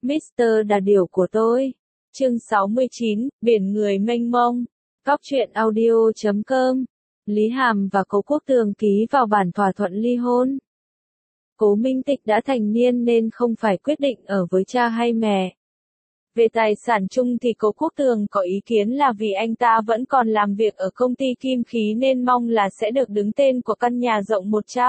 Mr. Đà điểu của tôi. Chương 69, Biển người mênh mông. Cóc truyện audio.com. Lý Hàm và Cố Quốc Tường ký vào bản thỏa thuận ly hôn. Cố Minh Tịch đã thành niên nên không phải quyết định ở với cha hay mẹ. Về tài sản chung thì Cố Quốc Tường có ý kiến là vì anh ta vẫn còn làm việc ở công ty kim khí nên mong là sẽ được đứng tên của căn nhà rộng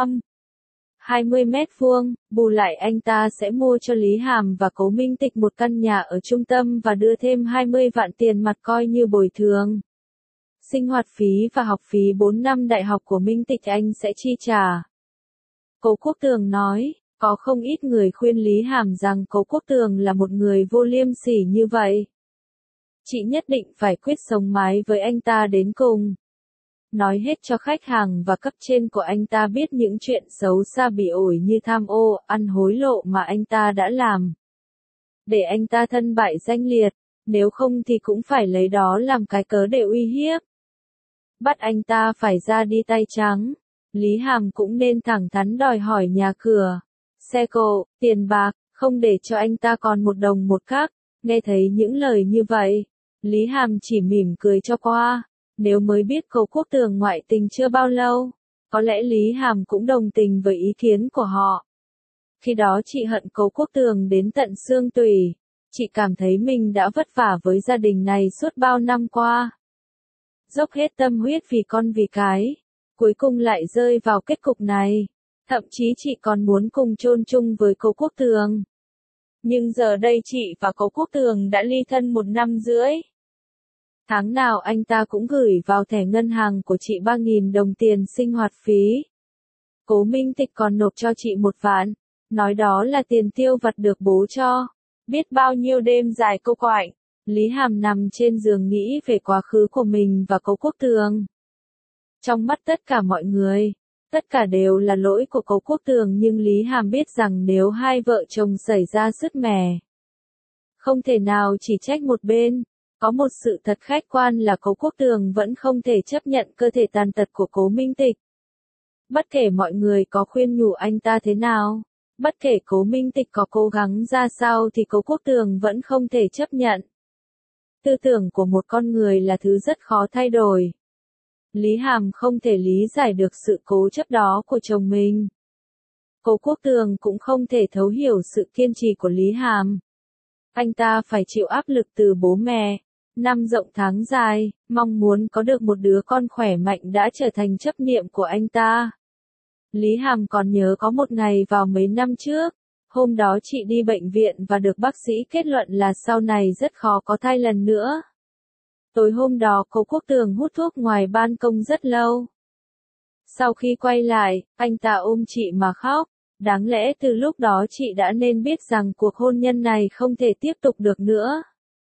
120 mét vuông, bù lại anh ta sẽ mua cho Lý Hàm và Cố Minh Tịch một căn nhà ở trung tâm và đưa thêm 20 vạn tiền mặt coi như bồi thường. Sinh hoạt phí và học phí 4 năm đại học của Minh Tịch anh sẽ chi trả. Cố Quốc Tường nói, có không ít người khuyên Lý Hàm rằng Cố Quốc Tường là một người vô liêm sỉ như vậy. Chị nhất định phải quyết sống mái với anh ta đến cùng. Nói hết cho khách hàng và cấp trên của anh ta biết những chuyện xấu xa bị ổi như tham ô, ăn hối lộ mà anh ta đã làm. Để anh ta thân bại danh liệt, nếu không thì cũng phải lấy đó làm cái cớ để uy hiếp. Bắt anh ta phải ra đi tay trắng. Lý Hàm cũng nên thẳng thắn đòi hỏi nhà cửa, xe cộ, tiền bạc, không để cho anh ta còn một đồng một cắc. Nghe thấy những lời như vậy, Lý Hàm chỉ mỉm cười cho qua. Nếu mới biết Cố Quốc Tường ngoại tình chưa bao lâu, có lẽ Lý Hàm cũng đồng tình với ý kiến của họ. Khi đó chị hận Cố Quốc Tường đến tận xương tủy. Chị cảm thấy mình đã vất vả với gia đình này suốt bao năm qua. Dốc hết tâm huyết vì con vì cái. Cuối cùng lại rơi vào kết cục này. Thậm chí chị còn muốn cùng chôn chung với Cố Quốc Tường. Nhưng giờ đây chị và Cố Quốc Tường đã ly thân 1 năm rưỡi. Tháng nào anh ta cũng gửi vào thẻ ngân hàng của chị 3.000 đồng tiền sinh hoạt phí. Cố Minh Tịch còn nộp cho chị 1 vạn. Nói đó là tiền tiêu vặt được bố cho. Biết bao nhiêu đêm dài cô quạnh. Lý Hàm nằm trên giường nghĩ về quá khứ của mình và Cố Quốc Tường. Trong mắt tất cả mọi người, tất cả đều là lỗi của Cố Quốc Tường nhưng Lý Hàm biết rằng nếu hai vợ chồng xảy ra sứt mẻ, không thể nào chỉ trách một bên. Có một sự thật khách quan là Cố Quốc Tường vẫn không thể chấp nhận cơ thể tàn tật của Cố Minh Tịch. Bất kể mọi người có khuyên nhủ anh ta thế nào, bất kể Cố Minh Tịch có cố gắng ra sao thì Cố Quốc Tường vẫn không thể chấp nhận. Tư tưởng của một con người là thứ rất khó thay đổi. Lý Hàm không thể lý giải được sự cố chấp đó của chồng mình. Cố Quốc Tường cũng không thể thấu hiểu sự kiên trì của Lý Hàm. Anh ta phải chịu áp lực từ bố mẹ. Năm rộng tháng dài, mong muốn có được một đứa con khỏe mạnh đã trở thành chấp niệm của anh ta. Lý Hàm còn nhớ có một ngày vào mấy năm trước. Hôm đó chị đi bệnh viện và được bác sĩ kết luận là sau này rất khó có thai lần nữa. Tối hôm đó Cố Quốc Tường hút thuốc ngoài ban công rất lâu. Sau khi quay lại, anh ta ôm chị mà khóc. Đáng lẽ từ lúc đó chị đã nên biết rằng cuộc hôn nhân này không thể tiếp tục được nữa.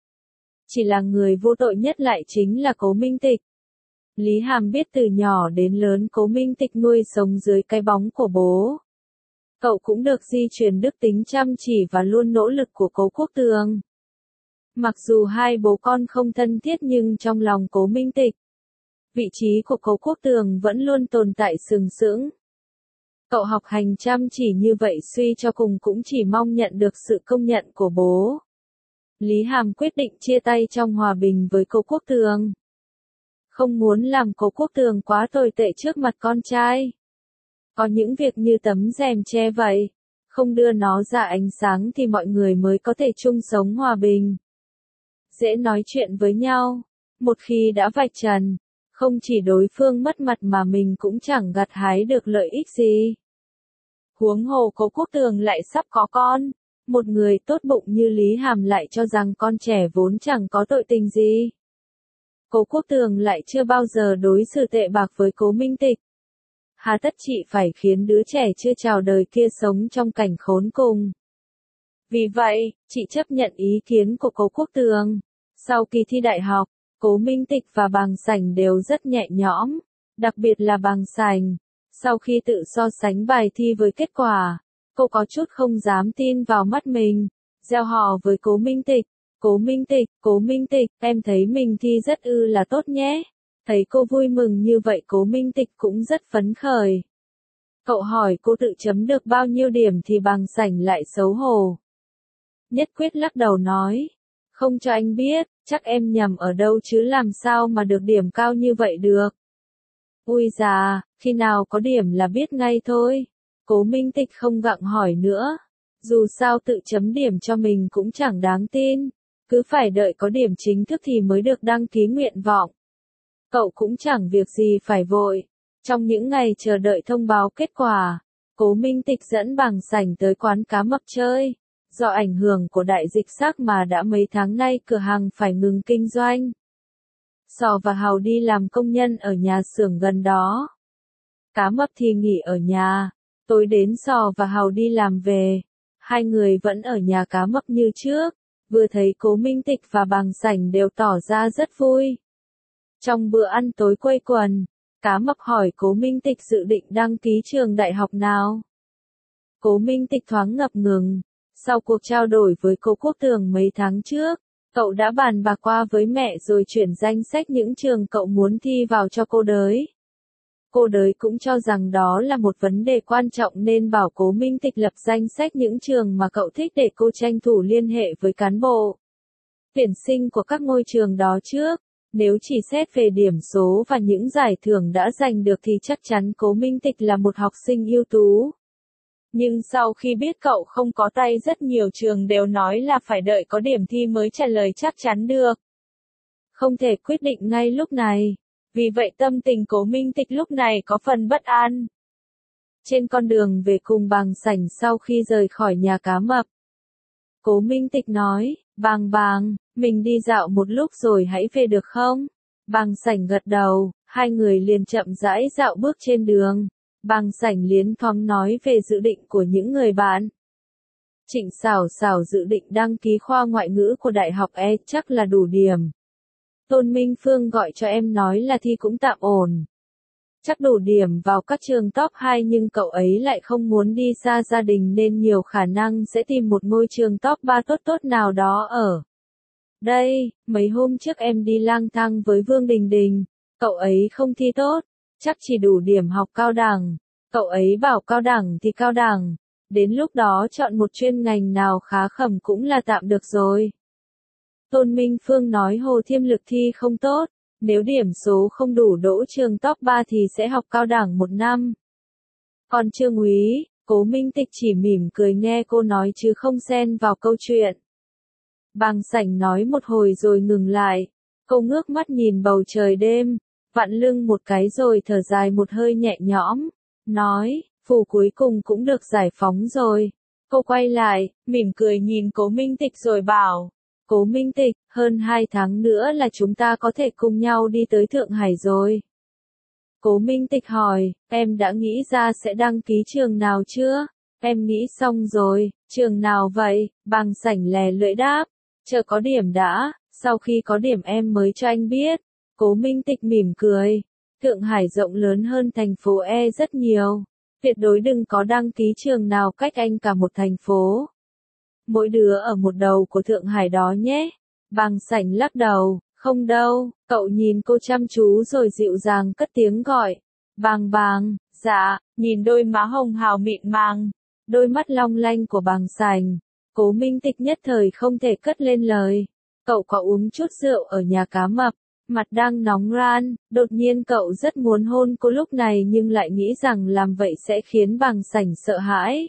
Chỉ là người vô tội nhất lại chính là Cố Minh Tịch. Lý Hàm biết từ nhỏ đến lớn Cố Minh Tịch nuôi sống dưới cái bóng của bố. Cậu cũng được di truyền đức tính chăm chỉ và luôn nỗ lực của Cố Quốc Tường. Mặc dù hai bố con không thân thiết nhưng trong lòng Cố Minh Tịch, vị trí của Cố Quốc Tường vẫn luôn tồn tại sừng sững. Cậu học hành chăm chỉ như vậy suy cho cùng cũng chỉ mong nhận được sự công nhận của bố. Lý Hàm quyết định chia tay trong hòa bình với Cố Quốc Tường. Không muốn làm Cố Quốc Tường quá tồi tệ trước mặt con trai. Có những việc như tấm rèm che vậy, không đưa nó ra ánh sáng thì mọi người mới có thể chung sống hòa bình. Dễ nói chuyện với nhau, một khi đã vạch trần, không chỉ đối phương mất mặt mà mình cũng chẳng gặt hái được lợi ích gì. Huống hồ Cố Quốc Tường lại sắp có con, một người tốt bụng như Lý Hàm lại cho rằng con trẻ vốn chẳng có tội tình gì. Cố Quốc Tường lại chưa bao giờ đối xử tệ bạc với Cố Minh Tịch. Hà tất chị phải khiến đứa trẻ chưa chào đời kia sống trong cảnh khốn cùng. Vì vậy, chị chấp nhận ý kiến của Cố Quốc Tường. Sau kỳ thi đại học, Cố Minh Tịch và Bàng Sảnh đều rất nhẹ nhõm, đặc biệt là Bàng Sảnh. Sau khi tự so sánh bài thi với kết quả, cô có chút không dám tin vào mắt mình, reo hò với Cố Minh Tịch. Cố Minh Tịch, em thấy mình thi rất là tốt nhé. Thấy cô vui mừng như vậy Cố Minh Tịch cũng rất phấn khởi. Cậu hỏi cô tự chấm được bao nhiêu điểm thì Bàng Sảnh lại xấu hổ. nhất quyết lắc đầu nói. Không cho anh biết, chắc em nhầm ở đâu chứ làm sao mà được điểm cao như vậy được. Ui già, khi nào có điểm là biết ngay thôi. Cố Minh Tịch không gặng hỏi nữa. Dù sao tự chấm điểm cho mình cũng chẳng đáng tin. Cứ phải đợi có điểm chính thức thì mới được đăng ký nguyện vọng. Cậu cũng chẳng việc gì phải vội. Trong những ngày chờ đợi thông báo kết quả, Cố Minh Tịch dẫn Bàng Sảnh tới quán cá mập chơi. Do ảnh hưởng của đại dịch SARS mà đã mấy tháng nay cửa hàng phải ngừng kinh doanh. Sò và Hào đi làm công nhân ở nhà xưởng gần đó. Cá mập thì nghỉ ở nhà. Tối đến Sò và Hào đi làm về. Hai người vẫn ở nhà cá mập như trước. Vừa thấy Cố Minh Tịch và Bàng Sảnh đều tỏ ra rất vui. Trong bữa ăn tối quây quần, Cá mập hỏi Cố Minh Tịch dự định đăng ký trường đại học nào. Cố Minh Tịch thoáng ngập ngừng. Sau cuộc trao đổi với cô Quốc Tường mấy tháng trước, cậu đã bàn bạc qua với mẹ rồi chuyển danh sách những trường cậu muốn thi vào cho cô đới. Cô đới cũng cho rằng đó là một vấn đề quan trọng nên bảo Cố Minh Tịch lập danh sách những trường mà cậu thích để cô tranh thủ liên hệ với cán bộ tuyển sinh của các ngôi trường đó trước. Nếu chỉ xét về điểm số và những giải thưởng đã giành được thì chắc chắn Cố Minh Tịch là một học sinh ưu tú. Nhưng sau khi biết cậu không có tay rất nhiều trường đều nói là phải đợi có điểm thi mới trả lời chắc chắn được. Không thể quyết định ngay lúc này. Vì vậy tâm tình Cố Minh Tịch lúc này có phần bất an. Trên con đường về cùng Bàng Sảnh sau khi rời khỏi nhà cá mập, Cố Minh Tịch nói, Bàng, mình đi dạo một lúc rồi hãy về được không? Bàng Sảnh gật đầu, hai người liền chậm rãi dạo bước trên đường. Bàng Sảnh liến thoáng nói về dự định của những người bạn. Trịnh Xảo Xảo dự định đăng ký khoa ngoại ngữ của Đại học E chắc là đủ điểm. Tôn Minh Phương gọi cho em nói là thi cũng tạm ổn. Chắc đủ điểm vào các trường top 2 nhưng cậu ấy lại không muốn đi xa gia đình nên nhiều khả năng sẽ tìm một ngôi trường top 3 tốt nào đó ở đây. Mấy hôm trước em đi lang thang với Vương Đình Đình, cậu ấy không thi tốt, chắc chỉ đủ điểm học cao đẳng. Cậu ấy bảo cao đẳng thì cao đẳng, đến lúc đó chọn một chuyên ngành nào khá khẩm cũng là tạm được rồi. Tôn Minh Phương nói Hồ Thiêm Lực thi không tốt, nếu điểm số không đủ đỗ trường top 3 thì sẽ học cao đẳng 1 năm. Còn Trương Úy, Cố Minh Tịch chỉ mỉm cười nghe cô nói chứ không xen vào câu chuyện. Bàng Sảnh nói một hồi rồi ngừng lại, cô ngước mắt nhìn bầu trời đêm, vặn lưng một cái rồi thở dài một hơi nhẹ nhõm, nói, Phủ cuối cùng cũng được giải phóng rồi. Cô quay lại, mỉm cười nhìn Cố Minh Tịch rồi bảo, Cố Minh Tịch, hơn 2 tháng nữa là chúng ta có thể cùng nhau đi tới Thượng Hải rồi. Cố Minh Tịch hỏi, em đã nghĩ ra sẽ đăng ký trường nào chưa? Em nghĩ xong rồi, trường nào vậy? Bàng Sảnh lè lưỡi đáp, chờ có điểm đã, sau khi có điểm em mới cho anh biết. Cố Minh Tịch mỉm cười, Thượng Hải rộng lớn hơn thành phố E rất nhiều. Tuyệt đối đừng có đăng ký trường nào cách anh cả một thành phố. Mỗi đứa ở một đầu của Thượng Hải đó nhé. Bàng Sảnh lắc đầu, không đâu, cậu nhìn cô chăm chú rồi dịu dàng cất tiếng gọi. Bàng, dạ, nhìn đôi má hồng hào mịn màng, đôi mắt long lanh của Bàng Sảnh. Cố Minh Tịch nhất thời không thể cất lên lời. Cậu có uống chút rượu ở nhà cá mập, mặt đang nóng ran, đột nhiên cậu rất muốn hôn cô lúc này nhưng lại nghĩ rằng làm vậy sẽ khiến Bàng Sảnh sợ hãi.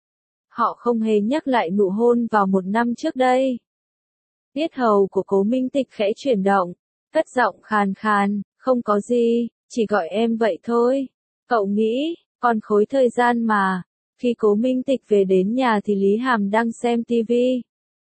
Họ không hề nhắc lại nụ hôn vào 1 năm trước đây. Yết hầu của Cố Minh Tịch khẽ chuyển động, cất giọng khàn khàn, không có gì, chỉ gọi em vậy thôi. Cậu nghĩ, còn khối thời gian mà. Khi Cố Minh Tịch về đến nhà thì Lý Hàm đang xem tivi.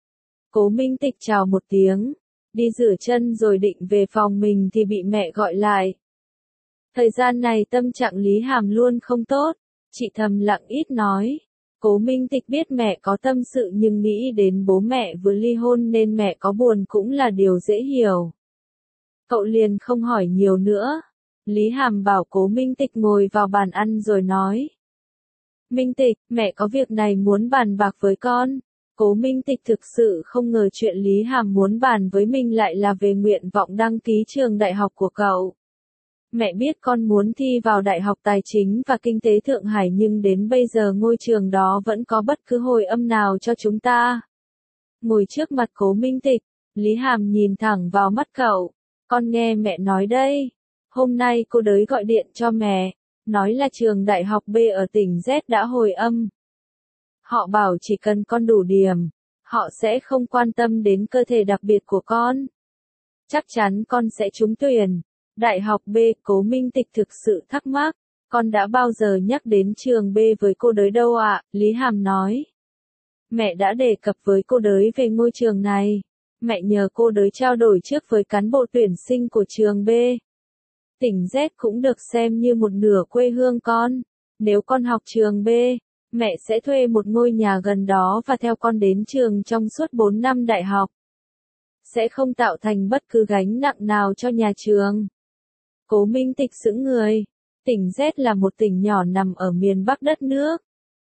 Cố Minh Tịch chào một tiếng, đi rửa chân rồi định về phòng mình thì bị mẹ gọi lại. Thời gian này tâm trạng Lý Hàm luôn không tốt, chị thầm lặng ít nói. Cố Minh Tịch biết mẹ có tâm sự nhưng nghĩ đến bố mẹ vừa ly hôn nên mẹ có buồn cũng là điều dễ hiểu. Cậu liền không hỏi nhiều nữa. Lý Hàm bảo Cố Minh Tịch ngồi vào bàn ăn rồi nói. Minh Tịch, mẹ có việc này muốn bàn bạc với con. Cố Minh Tịch thực sự không ngờ chuyện Lý Hàm muốn bàn với mình lại là về nguyện vọng đăng ký trường đại học của cậu. Mẹ biết con muốn thi vào Đại học Tài chính và Kinh tế Thượng Hải nhưng đến bây giờ ngôi trường đó vẫn có bất cứ hồi âm nào cho chúng ta. ngồi trước mặt Cố Minh Tịch, Lý Hàm nhìn thẳng vào mắt cậu. Con nghe mẹ nói đây. Hôm nay cô đới gọi điện cho mẹ, nói là trường đại học B ở tỉnh Z đã hồi âm. Họ bảo chỉ cần con đủ điểm, họ sẽ không quan tâm đến cơ thể đặc biệt của con. Chắc chắn con sẽ trúng tuyển. Đại học B, Cố Minh Tịch thực sự thắc mắc. Con đã bao giờ nhắc đến trường B với cô đới đâu ạ? Lý Hàm nói. Mẹ đã đề cập với cô đới về ngôi trường này. Mẹ nhờ cô đới trao đổi trước với cán bộ tuyển sinh của trường B. Tỉnh Z cũng được xem như một nửa quê hương con. Nếu con học trường B, mẹ sẽ thuê một ngôi nhà gần đó và theo con đến trường trong suốt 4 năm đại học. Sẽ không tạo thành bất cứ gánh nặng nào cho nhà trường. Cố Minh Tịch sững người. Tỉnh Z là một tỉnh nhỏ nằm ở miền Bắc đất nước.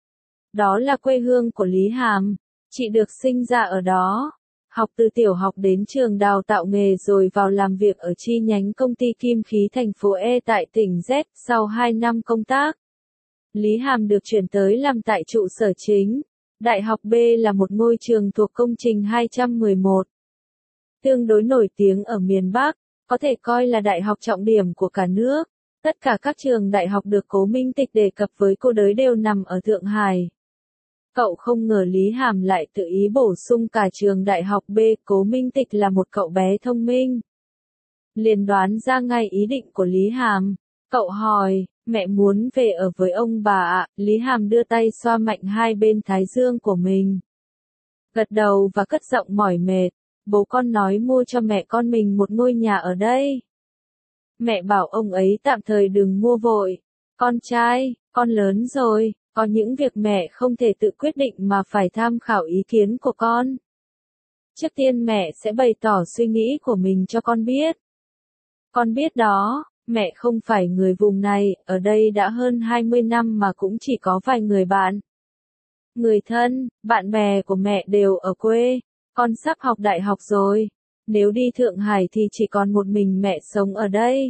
Đó là quê hương của Lý Hàm. Chị được sinh ra ở đó. Học từ tiểu học đến trường đào tạo nghề rồi vào làm việc ở chi nhánh công ty kim khí thành phố E tại tỉnh Z. Sau 2 năm công tác, Lý Hàm được chuyển tới làm tại trụ sở chính. Đại học B là một ngôi trường thuộc công trình 211. Tương đối nổi tiếng ở miền Bắc, có thể coi là đại học trọng điểm của cả nước. Tất cả các trường đại học được Cố Minh Tịch đề cập với cô đới đều nằm ở Thượng Hải. Cậu không ngờ Lý Hàm lại tự ý bổ sung cả trường đại học B. Cố Minh Tịch là một cậu bé thông minh. Liền đoán ra ngay ý định của Lý Hàm. Cậu hỏi, mẹ muốn về ở với ông bà ạ. Lý Hàm đưa tay xoa mạnh hai bên thái dương của mình. Gật đầu và cất giọng mỏi mệt. Bố con nói mua cho mẹ con mình một ngôi nhà ở đây. Mẹ bảo ông ấy tạm thời đừng mua vội. Con trai, con lớn rồi, có những việc mẹ không thể tự quyết định mà phải tham khảo ý kiến của con. Trước tiên mẹ sẽ bày tỏ suy nghĩ của mình cho con biết. Con biết đó, mẹ không phải người vùng này, ở đây đã hơn 20 năm mà cũng chỉ có vài người bạn. Người thân, bạn bè của mẹ đều ở quê. Con sắp học đại học rồi. Nếu đi Thượng Hải thì chỉ còn một mình mẹ sống ở đây.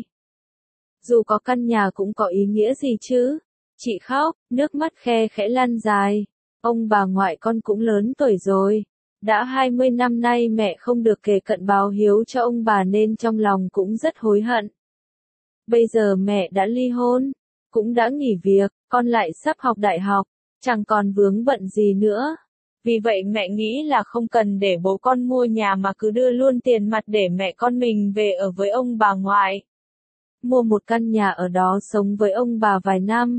Dù có căn nhà cũng có ý nghĩa gì chứ? Chị khóc, nước mắt khe khẽ lăn dài. Ông bà ngoại con cũng lớn tuổi rồi. Đã 20 năm nay mẹ không được kề cận báo hiếu cho ông bà nên trong lòng cũng rất hối hận. Bây giờ mẹ đã ly hôn, cũng đã nghỉ việc, con lại sắp học đại học, chẳng còn vướng bận gì nữa. Vì vậy mẹ nghĩ là không cần để bố con mua nhà mà cứ đưa luôn tiền mặt để mẹ con mình về ở với ông bà ngoại. Mua một căn nhà ở đó sống với ông bà vài năm.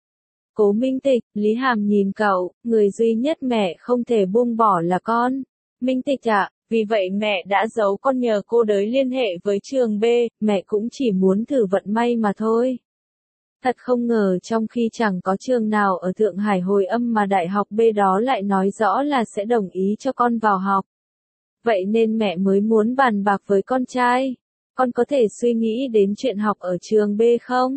Cố Minh Tịch, Lý Hàm nhìn cậu, người duy nhất mẹ không thể buông bỏ là con. Minh Tịch ạ, vì vậy mẹ đã giấu con nhờ cô đới liên hệ với trường B, mẹ cũng chỉ muốn thử vận may mà thôi. Thật không ngờ trong khi chẳng có trường nào ở Thượng Hải hồi âm mà đại học B đó lại nói rõ là sẽ đồng ý cho con vào học. Vậy nên mẹ mới muốn bàn bạc với con trai. Con có thể suy nghĩ đến chuyện học ở trường B không?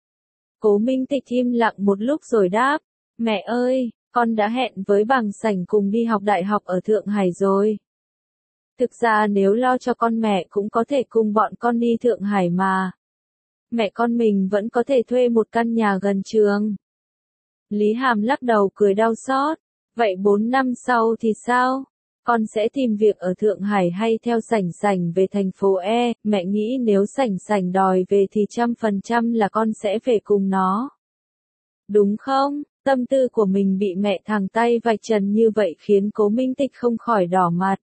Cố Minh Tịch im lặng một lúc rồi đáp. Mẹ ơi, con đã hẹn với Bằng Sảnh cùng đi học đại học ở Thượng Hải rồi. Thực ra nếu lo cho con mẹ cũng có thể cùng bọn con đi Thượng Hải mà. Mẹ con mình vẫn có thể thuê một căn nhà gần trường. Lý Hàm lắc đầu cười đau xót. Vậy 4 năm sau thì sao? Con sẽ tìm việc ở Thượng Hải hay theo Sảnh Sảnh về thành phố E? Mẹ nghĩ nếu Sảnh Sảnh đòi về thì 100% là con sẽ về cùng nó. Đúng không? Tâm tư của mình bị mẹ thẳng tay vạch trần như vậy khiến Cố Minh Tịch không khỏi đỏ mặt.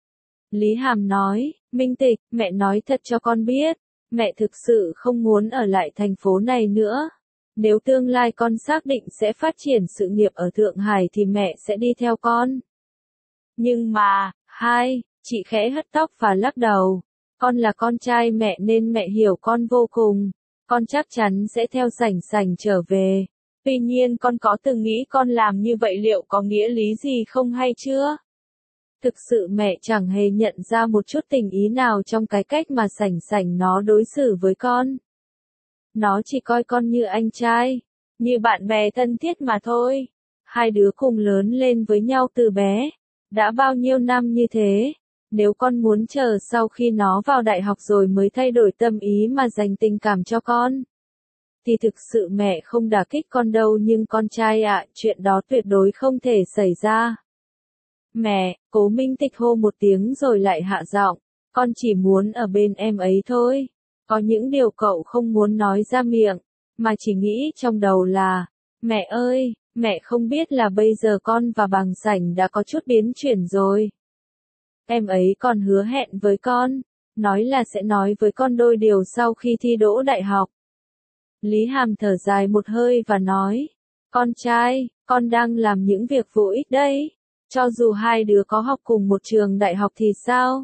Lý Hàm nói, Minh Tịch, mẹ nói thật cho con biết. Mẹ thực sự không muốn ở lại thành phố này nữa. Nếu tương lai con xác định sẽ phát triển sự nghiệp ở Thượng Hải thì mẹ sẽ đi theo con. Nhưng mà, chị khẽ hất tóc và lắc đầu. Con là con trai mẹ nên mẹ hiểu con vô cùng. Con chắc chắn sẽ theo Sảnh Sảnh trở về. Tuy nhiên con có từng nghĩ con làm như vậy liệu có nghĩa lý gì không hay chưa? Thực sự mẹ chẳng hề nhận ra một chút tình ý nào trong cái cách mà Sảnh Sảnh nó đối xử với con. Nó chỉ coi con như anh trai, như bạn bè thân thiết mà thôi. Hai đứa cùng lớn lên với nhau từ bé. Đã bao nhiêu năm như thế. Nếu con muốn chờ sau khi nó vào đại học rồi mới thay đổi tâm ý mà dành tình cảm cho con, thì thực sự mẹ không đả kích con đâu nhưng con trai ạ, chuyện đó tuyệt đối không thể xảy ra. Mẹ, Cố Minh Tịch hô một tiếng rồi lại hạ giọng, con chỉ muốn ở bên em ấy thôi. Có những điều cậu không muốn nói ra miệng, mà chỉ nghĩ trong đầu là, mẹ ơi, mẹ không biết là bây giờ con và Bằng Sảnh đã có chút biến chuyển rồi. Em ấy còn hứa hẹn với con, nói là sẽ nói với con đôi điều sau khi thi đỗ đại học. Lý Hàm thở dài một hơi và nói, con trai, con đang làm những việc vô ích đấy. Cho dù hai đứa có học cùng một trường đại học thì sao?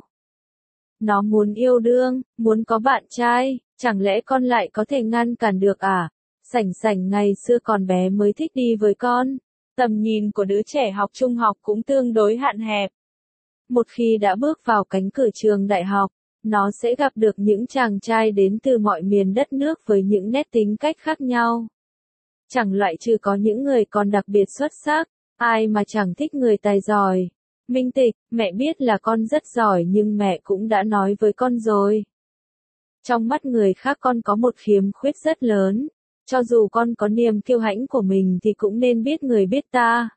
Nó muốn yêu đương, muốn có bạn trai, chẳng lẽ con lại có thể ngăn cản được à? Sảnh Sảnh ngày xưa còn bé mới thích đi với con. Tầm nhìn của đứa trẻ học trung học cũng tương đối hạn hẹp. Một khi đã bước vào cánh cửa trường đại học, nó sẽ gặp được những chàng trai đến từ mọi miền đất nước với những nét tính cách khác nhau. Chẳng loại trừ có những người còn đặc biệt xuất sắc, ai mà chẳng thích người tài giỏi. Minh Tịch, mẹ biết là con rất giỏi nhưng mẹ cũng đã nói với con rồi. Trong mắt người khác con có một khiếm khuyết rất lớn. Cho dù con có niềm kiêu hãnh của mình thì cũng nên biết người biết ta.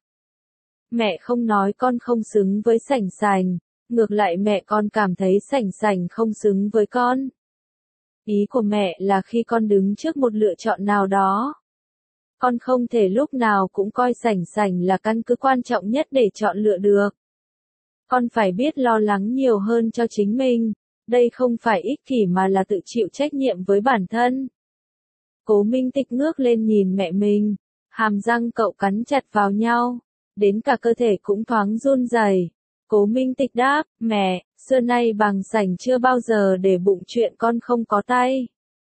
Mẹ không nói con không xứng với Sảnh Sảnh, ngược lại mẹ con cảm thấy Sảnh Sảnh không xứng với con. Ý của mẹ là khi con đứng trước một lựa chọn nào đó, con không thể lúc nào cũng coi Sảnh Sảnh là căn cứ quan trọng nhất để chọn lựa được. Con phải biết lo lắng nhiều hơn cho chính mình, đây không phải ích kỷ mà là tự chịu trách nhiệm với bản thân. Cố Minh Tịch ngước lên nhìn mẹ mình, hàm răng cậu cắn chặt vào nhau, đến cả cơ thể cũng thoáng run rẩy. Cố Minh Tịch đáp, mẹ, xưa nay Bằng Sảnh chưa bao giờ để bụng chuyện con không có tay.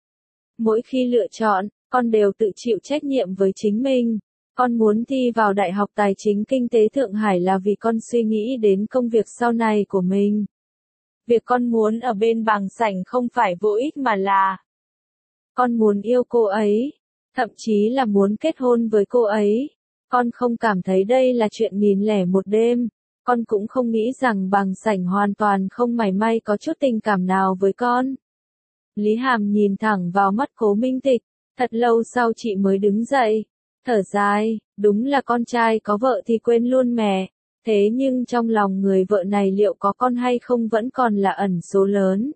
Mỗi khi lựa chọn, con đều tự chịu trách nhiệm với chính mình. Con muốn thi vào Đại học Tài chính Kinh tế Thượng Hải là vì con suy nghĩ đến công việc sau này của mình. Việc con muốn ở bên Bằng Sảnh không phải vô ích mà là con muốn yêu cô ấy, thậm chí là muốn kết hôn với cô ấy. Con không cảm thấy đây là chuyện nghìn lẻ một đêm. Con cũng không nghĩ rằng Bằng Sảnh hoàn toàn không mảy may có chút tình cảm nào với con. Lý Hàm nhìn thẳng vào mắt Cố Minh Tịch, thật lâu sau chị mới đứng dậy, thở dài, đúng là con trai có vợ thì quên luôn mẹ, thế nhưng trong lòng người vợ này liệu có con hay không vẫn còn là ẩn số lớn.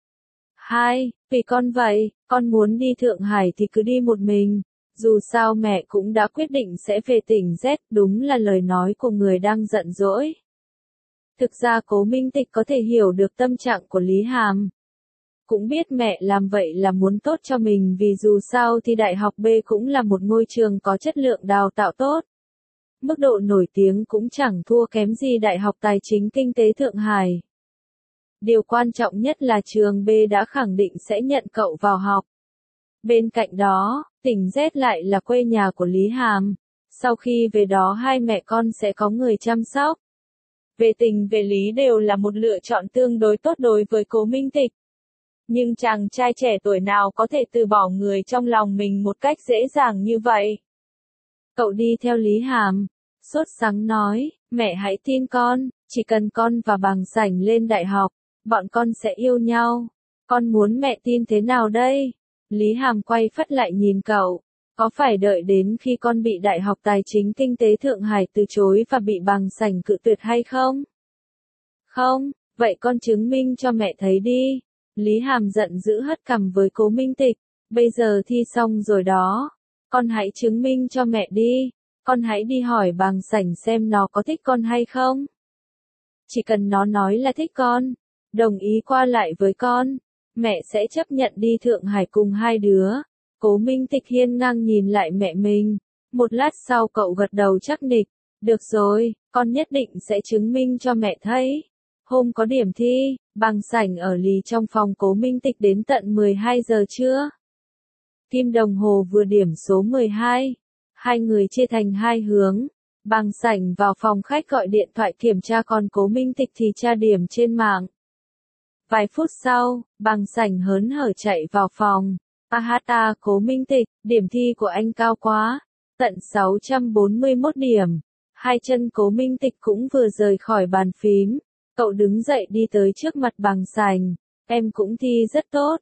Vì con vậy, con muốn đi Thượng Hải thì cứ đi một mình, dù sao mẹ cũng đã quyết định sẽ về tỉnh Z, đúng là lời nói của người đang giận dỗi. Thực ra Cố Minh Tịch có thể hiểu được tâm trạng của Lý Hàm. Cũng biết mẹ làm vậy là muốn tốt cho mình vì dù sao thì Đại học B cũng là một ngôi trường có chất lượng đào tạo tốt. Mức độ nổi tiếng cũng chẳng thua kém gì Đại học Tài chính Kinh tế Thượng Hải. Điều quan trọng nhất là trường B đã khẳng định sẽ nhận cậu vào học. Bên cạnh đó, tỉnh Z lại là quê nhà của Lý Hàm. Sau khi về đó hai mẹ con sẽ có người chăm sóc. Về tình về lý đều là một lựa chọn tương đối tốt đối với Cố Minh Tịch. Nhưng chàng trai trẻ tuổi nào có thể từ bỏ người trong lòng mình một cách dễ dàng như vậy? Cậu đi theo Lý Hàm, sốt sắng nói, mẹ hãy tin con, chỉ cần con và Bằng Sảnh lên đại học, bọn con sẽ yêu nhau. Con muốn mẹ tin thế nào đây? Lý Hàm quay phắt lại nhìn cậu, có phải đợi đến khi con bị Đại học Tài chính Kinh tế Thượng Hải từ chối và bị Bằng Sảnh cự tuyệt hay không? Không, vậy con chứng minh cho mẹ thấy đi. Lý Hàm giận dữ hất cằm với Cố Minh Tịch, bây giờ thi xong rồi đó, con hãy chứng minh cho mẹ đi, con hãy đi hỏi Bằng Sảnh xem nó có thích con hay không. Chỉ cần nó nói là thích con, đồng ý qua lại với con, mẹ sẽ chấp nhận đi Thượng Hải cùng hai đứa. Cố Minh Tịch hiên ngang nhìn lại mẹ mình, một lát sau cậu gật đầu chắc nịch, được rồi, con nhất định sẽ chứng minh cho mẹ thấy. Hôm có điểm thi, Bằng Sảnh ở lì trong phòng Cố Minh Tịch đến tận 12 giờ trưa. Kim đồng hồ vừa điểm số 12. Hai người chia thành hai hướng. Bằng Sảnh vào phòng khách gọi điện thoại kiểm tra còn Cố Minh Tịch thì tra điểm trên mạng. Vài phút sau, Bằng Sảnh hớn hở chạy vào phòng. Cố Minh Tịch, điểm thi của anh cao quá. Tận 641 điểm. Hai chân Cố Minh Tịch cũng vừa rời khỏi bàn phím. Cậu đứng dậy đi tới trước mặt Bằng Sảnh. Em cũng thi rất tốt.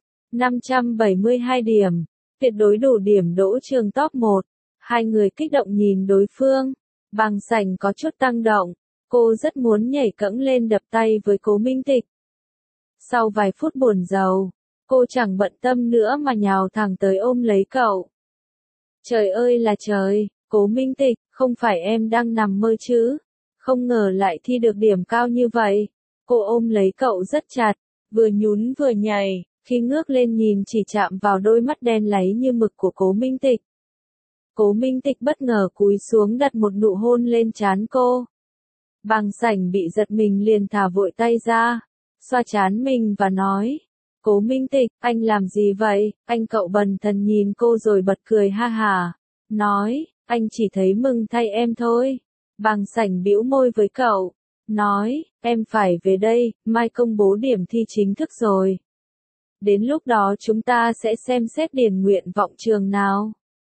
572 điểm. Tuyệt đối đủ điểm đỗ trường top 1. Hai người kích động nhìn đối phương. Bằng Sảnh có chút tăng động. Cô rất muốn nhảy cẫng lên đập tay với Cố Minh Tịch. Sau vài phút buồn rầu, cô chẳng bận tâm nữa mà nhào thẳng tới ôm lấy cậu. Trời ơi là trời, Cố Minh Tịch, không phải em đang nằm mơ chứ? Không ngờ lại thi được điểm cao như vậy. Cô ôm lấy cậu rất chặt, vừa nhún vừa nhảy, khi ngước lên nhìn chỉ chạm vào đôi mắt đen láy như mực của Cố Minh Tịch. Cố Minh Tịch bất ngờ cúi xuống đặt một nụ hôn lên trán cô. Bằng sảnh bị giật mình liền thả vội tay ra, xoa trán mình và nói. Cố Minh Tịch, anh làm gì vậy? Anh cậu bần thần nhìn cô rồi bật cười ha hả. Nói, anh chỉ thấy mừng thay em thôi. Bằng sảnh bĩu môi với cậu. Nói, em phải về đây, mai công bố điểm thi chính thức rồi. Đến lúc đó chúng ta sẽ xem xét điền nguyện vọng trường nào.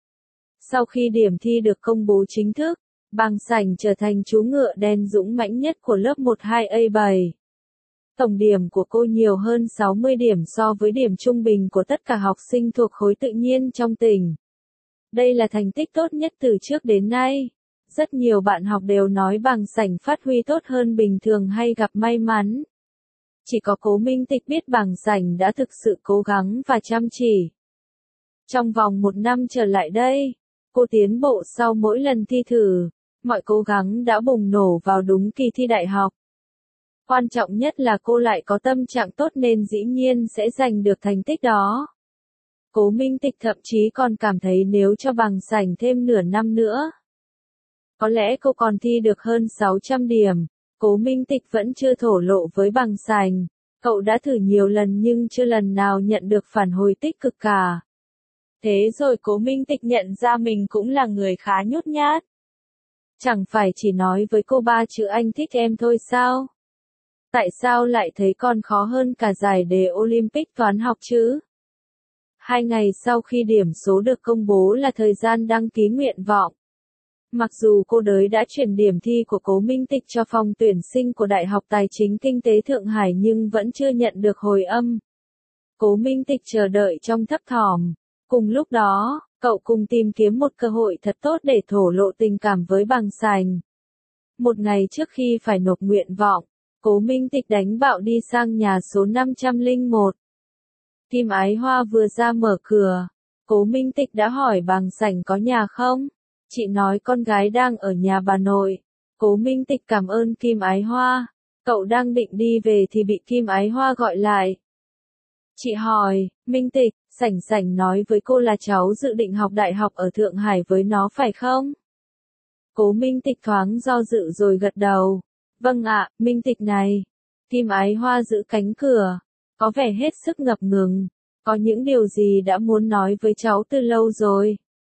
Sau khi điểm thi được công bố chính thức, Bằng sảnh trở thành chú ngựa đen dũng mãnh nhất của lớp 12A7. Tổng điểm của cô nhiều hơn 60 điểm so với điểm trung bình của tất cả học sinh thuộc khối tự nhiên trong tỉnh. Đây là thành tích tốt nhất từ trước đến nay. Rất nhiều bạn học đều nói Bằng sảnh phát huy tốt hơn bình thường hay gặp may mắn. Chỉ có Cố Minh Tịch biết Bằng sảnh đã thực sự cố gắng và chăm chỉ. Trong vòng 1 năm trở lại đây, cô tiến bộ sau mỗi lần thi thử, mọi cố gắng đã bùng nổ vào đúng kỳ thi đại học. Quan trọng nhất là cô lại có tâm trạng tốt nên dĩ nhiên sẽ giành được thành tích đó. Cố Minh Tịch thậm chí còn cảm thấy nếu cho Bằng sảnh thêm nửa năm nữa, có lẽ cô còn thi được hơn 600 điểm. Cố Minh Tịch vẫn chưa thổ lộ với Bằng sảnh. Cậu đã thử nhiều lần nhưng chưa lần nào nhận được phản hồi tích cực cả. Thế rồi Cố Minh Tịch nhận ra mình cũng là người khá nhút nhát. Chẳng phải chỉ nói với cô 3 chữ anh thích em thôi sao? Tại sao lại thấy còn khó hơn cả giải đề Olympic toán học chứ? 2 ngày sau khi điểm số được công bố là thời gian đăng ký nguyện vọng. Mặc dù cô đới đã chuyển điểm thi của Cố Minh Tịch cho phòng tuyển sinh của Đại học Tài chính Kinh tế Thượng Hải nhưng vẫn chưa nhận được hồi âm. Cố Minh Tịch chờ đợi trong thấp thỏm. Cùng lúc đó, cậu cùng tìm kiếm một cơ hội thật tốt để thổ lộ tình cảm với Bằng sảnh. Một ngày trước khi phải nộp nguyện vọng, Cố Minh Tịch đánh bạo đi sang nhà số 501. Kim Ái Hoa vừa ra mở cửa, Cố Minh Tịch đã hỏi Bằng sảnh có nhà không? Chị nói con gái đang ở nhà bà nội. Cố Minh Tịch cảm ơn Kim Ái Hoa. Cậu đang định đi về thì bị Kim Ái Hoa gọi lại. Chị hỏi, Minh Tịch, sảnh sảnh nói với cô là cháu dự định học đại học ở Thượng Hải với nó phải không? Cố Minh Tịch thoáng do dự rồi gật đầu. Vâng ạ, Minh Tịch này. Kim Ái Hoa giữ cánh cửa, có vẻ hết sức ngập ngừng. Có những điều gì đã muốn nói với cháu từ lâu rồi.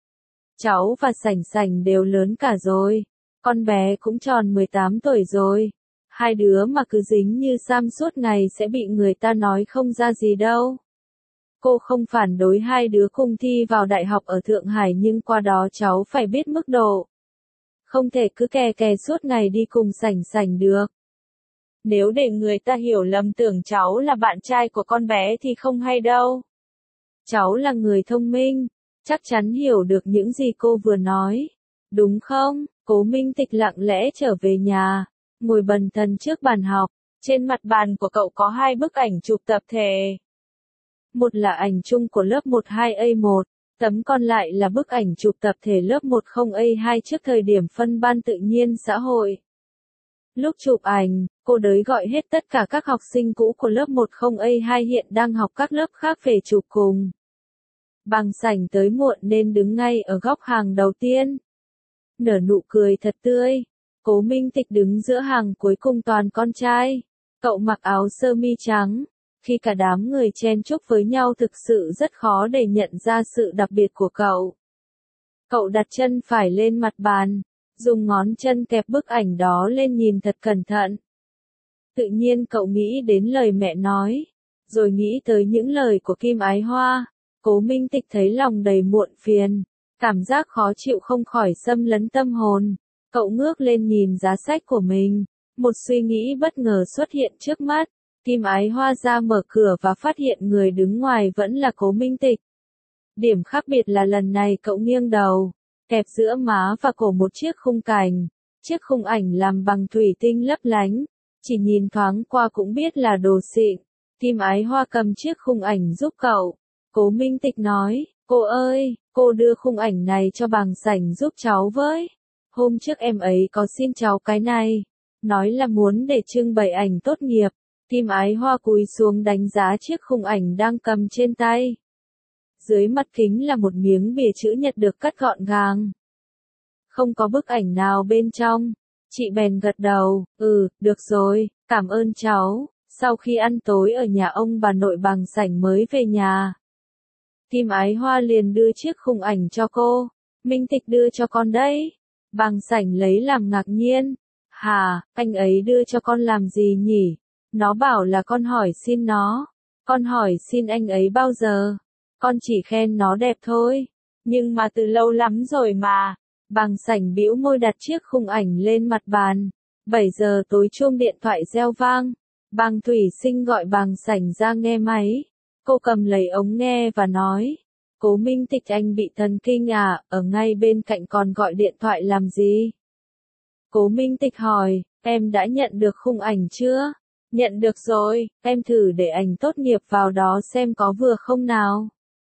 Cháu và sảnh sảnh đều lớn cả rồi. Con bé cũng tròn 18 tuổi rồi. Hai đứa mà cứ dính như Sam suốt ngày sẽ bị người ta nói không ra gì đâu. Cô không phản đối hai đứa cùng thi vào đại học ở Thượng Hải nhưng qua đó cháu phải biết mức độ. Không thể cứ kè kè suốt ngày đi cùng sảnh sảnh được. Nếu để người ta hiểu lầm tưởng cháu là bạn trai của con bé thì không hay đâu. Cháu là người thông minh, chắc chắn hiểu được những gì cô vừa nói. Đúng không? Cố Minh Tịch lặng lẽ trở về nhà, ngồi bần thần trước bàn học. Trên mặt bàn của cậu có 2 bức ảnh chụp tập thể. Một là ảnh chung của lớp 12A1, tấm còn lại là bức ảnh chụp tập thể lớp 10A2 trước thời điểm phân ban tự nhiên xã hội. Lúc chụp ảnh, cô đới gọi hết tất cả các học sinh cũ của lớp 10A2 hiện đang học các lớp khác về chụp cùng. Bằng sảnh tới muộn nên đứng ngay ở góc hàng đầu tiên. Nở nụ cười thật tươi. Cố Minh Tịch đứng giữa hàng cuối cùng toàn con trai. Cậu mặc áo sơ mi trắng. Khi cả đám người chen chúc với nhau thực sự rất khó để nhận ra sự đặc biệt của cậu. Cậu đặt chân phải lên mặt bàn, dùng ngón chân kẹp bức ảnh đó lên nhìn thật cẩn thận. Tự nhiên cậu nghĩ đến lời mẹ nói, rồi nghĩ tới những lời của Kim Ái Hoa. Cố Minh Tịch thấy lòng đầy muộn phiền, cảm giác khó chịu không khỏi xâm lấn tâm hồn. Cậu ngước lên nhìn giá sách của mình, một suy nghĩ bất ngờ xuất hiện trước mắt. Kim Ái Hoa ra mở cửa và phát hiện người đứng ngoài vẫn là Cố Minh Tịch. Điểm khác biệt là lần này cậu nghiêng đầu, kẹp giữa má và cổ một chiếc khung cảnh, Chiếc khung ảnh làm bằng thủy tinh lấp lánh, chỉ nhìn thoáng qua cũng biết là đồ xịn. Kim Ái Hoa cầm chiếc khung ảnh giúp cậu. Cố Minh Tịch nói, cô ơi, cô đưa khung ảnh này cho Bàng Sảnh giúp cháu với. Hôm trước em ấy có xin cháu cái này, nói là muốn để trưng bày ảnh tốt nghiệp. Kim Ái Hoa cúi xuống đánh giá chiếc khung ảnh đang cầm trên tay. Dưới mặt kính là một miếng bìa chữ nhật được cắt gọn gàng. Không có bức ảnh nào bên trong. Chị bèn gật đầu, được rồi, cảm ơn cháu. Sau khi ăn tối ở nhà ông bà nội Bàng Sảnh mới về nhà. Kim Ái Hoa liền đưa chiếc khung ảnh cho cô. Minh Tịch đưa cho con đấy. Bàng Sảnh lấy làm ngạc nhiên. Hả, anh ấy đưa cho con làm gì nhỉ? Nó bảo là con hỏi xin nó. Con hỏi xin anh ấy bao giờ? Con chỉ khen nó đẹp thôi. Nhưng mà từ lâu lắm rồi mà. Bàng Sảnh bĩu môi đặt chiếc khung ảnh lên mặt bàn. 7 giờ tối chuông điện thoại reo vang. Bàng Thủy Sinh gọi Bàng Sảnh ra nghe máy. Cô cầm lấy ống nghe và nói. Cố Minh Tịch, anh bị thần kinh à, ở ngay bên cạnh còn gọi điện thoại làm gì? Cố Minh Tịch hỏi, em đã nhận được khung ảnh chưa? Nhận được rồi, em thử để ảnh tốt nghiệp vào đó xem có vừa không nào.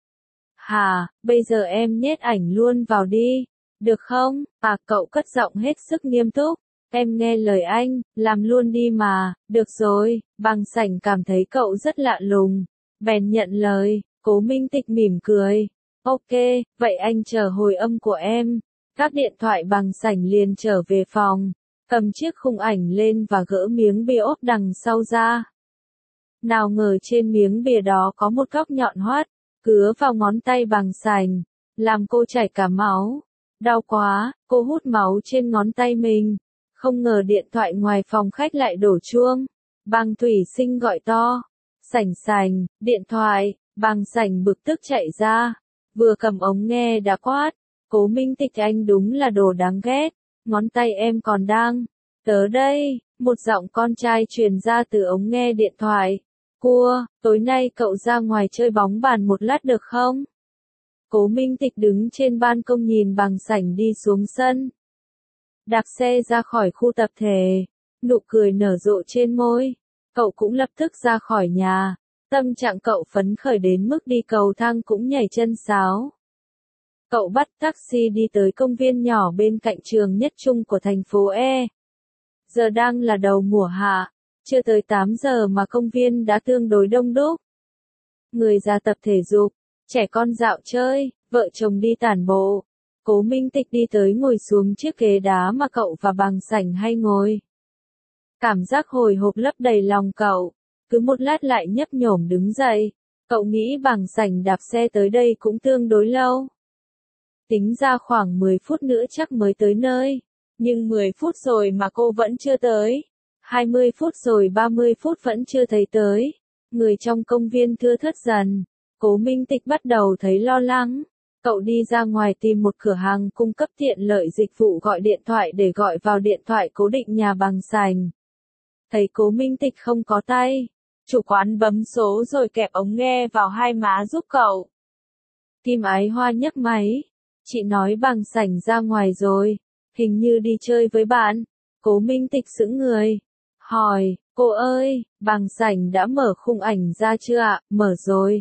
Hả, bây giờ em nhét ảnh luôn vào đi. Được không? Cậu cất giọng hết sức nghiêm túc. Em nghe lời anh, làm luôn đi mà. Được rồi, Bàng Sảnh cảm thấy cậu rất lạ lùng. Bèn nhận lời. Cố Minh Tịch mỉm cười. Ok, vậy anh chờ hồi âm của em. Các điện thoại. Bàng Sảnh liền trở về phòng, cầm chiếc khung ảnh lên và gỡ miếng bìa ốp đằng sau ra. Nào ngờ trên miếng bìa đó có một góc nhọn hoắt, cứa vào ngón tay Bàng Sảnh, làm cô chảy cả máu. Đau quá, cô hút máu trên ngón tay mình. Không ngờ điện thoại ngoài phòng khách lại đổ chuông. Bàng Thủy Sinh gọi to. Sảnh Sảnh, điện thoại. Bàng Sảnh bực tức chạy ra. Vừa cầm ống nghe đã quát. Cố Minh Tịch, anh đúng là đồ đáng ghét. Ngón tay em còn đang. Tớ đây, một giọng con trai truyền ra từ ống nghe điện thoại. Cua, tối nay cậu ra ngoài chơi bóng bàn một lát được không? Cố Minh Tịch đứng trên ban công nhìn Bàng Sảnh đi xuống sân. Đạp xe ra khỏi khu tập thể. Nụ cười nở rộ trên môi. Cậu cũng lập tức ra khỏi nhà. Tâm trạng cậu phấn khởi đến mức đi cầu thang cũng nhảy chân sáo. Cậu bắt taxi đi tới công viên nhỏ bên cạnh trường nhất trung của thành phố E. Giờ đang là đầu mùa hạ, chưa tới 8 giờ mà công viên đã tương đối đông đúc. Người già tập thể dục, trẻ con dạo chơi, vợ chồng đi tản bộ. Cố Minh Tịch đi tới ngồi xuống chiếc ghế đá mà cậu và Bàng Sảnh hay ngồi. Cảm giác hồi hộp lấp đầy lòng cậu, cứ một lát lại nhấp nhổm đứng dậy. Cậu nghĩ Bàng Sảnh đạp xe tới đây cũng tương đối lâu. Tính ra khoảng 10 phút nữa chắc mới tới nơi. Nhưng 10 phút rồi mà cô vẫn chưa tới. 20 phút rồi 30 phút vẫn chưa thấy tới. Người trong công viên thưa thớt dần. Cố Minh Tịch bắt đầu thấy lo lắng. Cậu đi ra ngoài tìm một cửa hàng cung cấp tiện lợi dịch vụ gọi điện thoại để gọi vào điện thoại cố định nhà Bàng Sảnh. Thấy Cố Minh Tịch không có tay, chủ quán bấm số rồi kẹp ống nghe vào hai má giúp cậu. Kim Ái Hoa nhấc máy. Chị nói Bàng Sảnh ra ngoài rồi, hình như đi chơi với bạn. Cố Minh Tịch sững người. Hỏi, cô ơi, Bàng Sảnh đã mở khung ảnh ra chưa ạ? Mở rồi.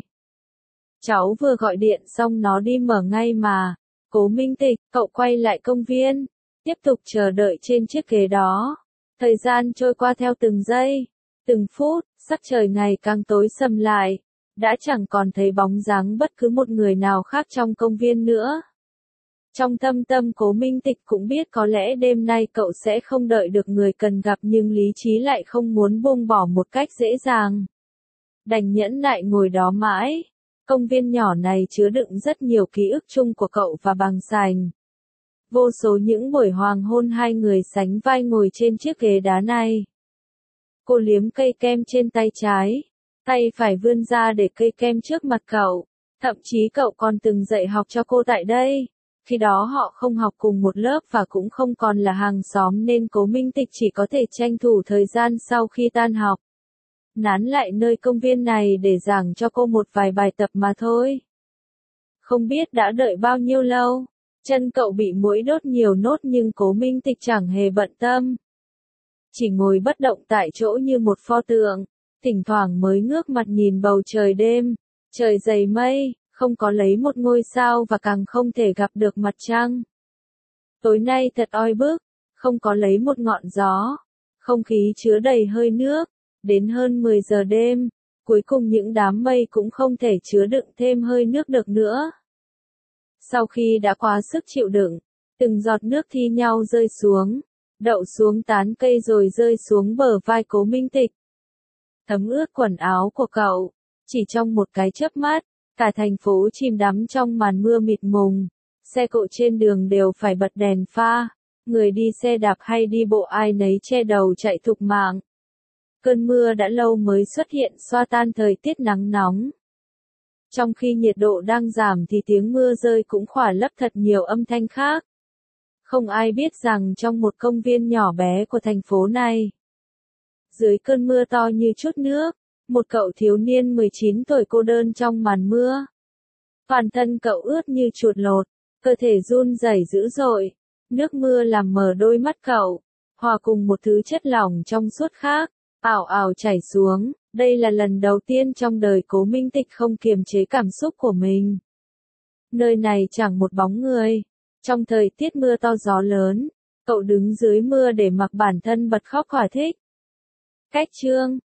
Cháu vừa gọi điện xong nó đi mở ngay mà. Cố Minh Tịch, cậu quay lại công viên, tiếp tục chờ đợi trên chiếc ghế đó. Thời gian trôi qua theo từng giây, từng phút, sắc trời ngày càng tối sầm lại. Đã chẳng còn thấy bóng dáng bất cứ một người nào khác trong công viên nữa. Trong thâm tâm Cố Minh Tịch cũng biết có lẽ đêm nay cậu sẽ không đợi được người cần gặp nhưng lý trí lại không muốn buông bỏ một cách dễ dàng. Đành nhẫn nại ngồi đó mãi. Công viên nhỏ này chứa đựng rất nhiều ký ức chung của cậu và Bàng Sảnh. Vô số những buổi hoàng hôn hai người sánh vai ngồi trên chiếc ghế đá này. Cô liếm cây kem trên tay trái, tay phải vươn ra để cây kem trước mặt cậu. Thậm chí cậu còn từng dạy học cho cô tại đây. Khi đó họ không học cùng một lớp và cũng không còn là hàng xóm nên Cố Minh Tịch chỉ có thể tranh thủ thời gian sau khi tan học. Nán lại nơi công viên này để giảng cho cô một vài bài tập mà thôi. Không biết đã đợi bao nhiêu lâu. Chân cậu bị muỗi đốt nhiều nốt nhưng Cố Minh Tịch chẳng hề bận tâm. Chỉ ngồi bất động tại chỗ như một pho tượng, thỉnh thoảng mới ngước mặt nhìn bầu trời đêm, trời dày mây, không có lấy một ngôi sao và càng không thể gặp được mặt trăng. Tối nay thật oi bức, không có lấy một ngọn gió, không khí chứa đầy hơi nước, đến hơn 10 giờ đêm, cuối cùng những đám mây cũng không thể chứa đựng thêm hơi nước được nữa. Sau khi đã quá sức chịu đựng, từng giọt nước thi nhau rơi xuống, đậu xuống tán cây rồi rơi xuống bờ vai Cố Minh Tịch. Thấm ướt quần áo của cậu, chỉ trong một cái chớp mắt, cả thành phố chìm đắm trong màn mưa mịt mùng, xe cộ trên đường đều phải bật đèn pha, người đi xe đạp hay đi bộ ai nấy che đầu chạy thục mạng. Cơn mưa đã lâu mới xuất hiện xoa tan thời tiết nắng nóng. Trong khi nhiệt độ đang giảm thì tiếng mưa rơi cũng khỏa lấp thật nhiều âm thanh khác. Không ai biết rằng trong một công viên nhỏ bé của thành phố này, dưới cơn mưa to như chút nước, một cậu thiếu niên 19 tuổi cô đơn trong màn mưa. Toàn thân cậu ướt như chuột lột, cơ thể run rẩy dữ dội, nước mưa làm mờ đôi mắt cậu, hòa cùng một thứ chất lỏng trong suốt khác, ảo ảo chảy xuống. Đây là lần đầu tiên trong đời Cố Minh Tịch không kiềm chế cảm xúc của mình. Nơi này chẳng một bóng người. Trong thời tiết mưa to gió lớn, cậu đứng dưới mưa để mặc bản thân bật khóc thỏa thích. Cách chương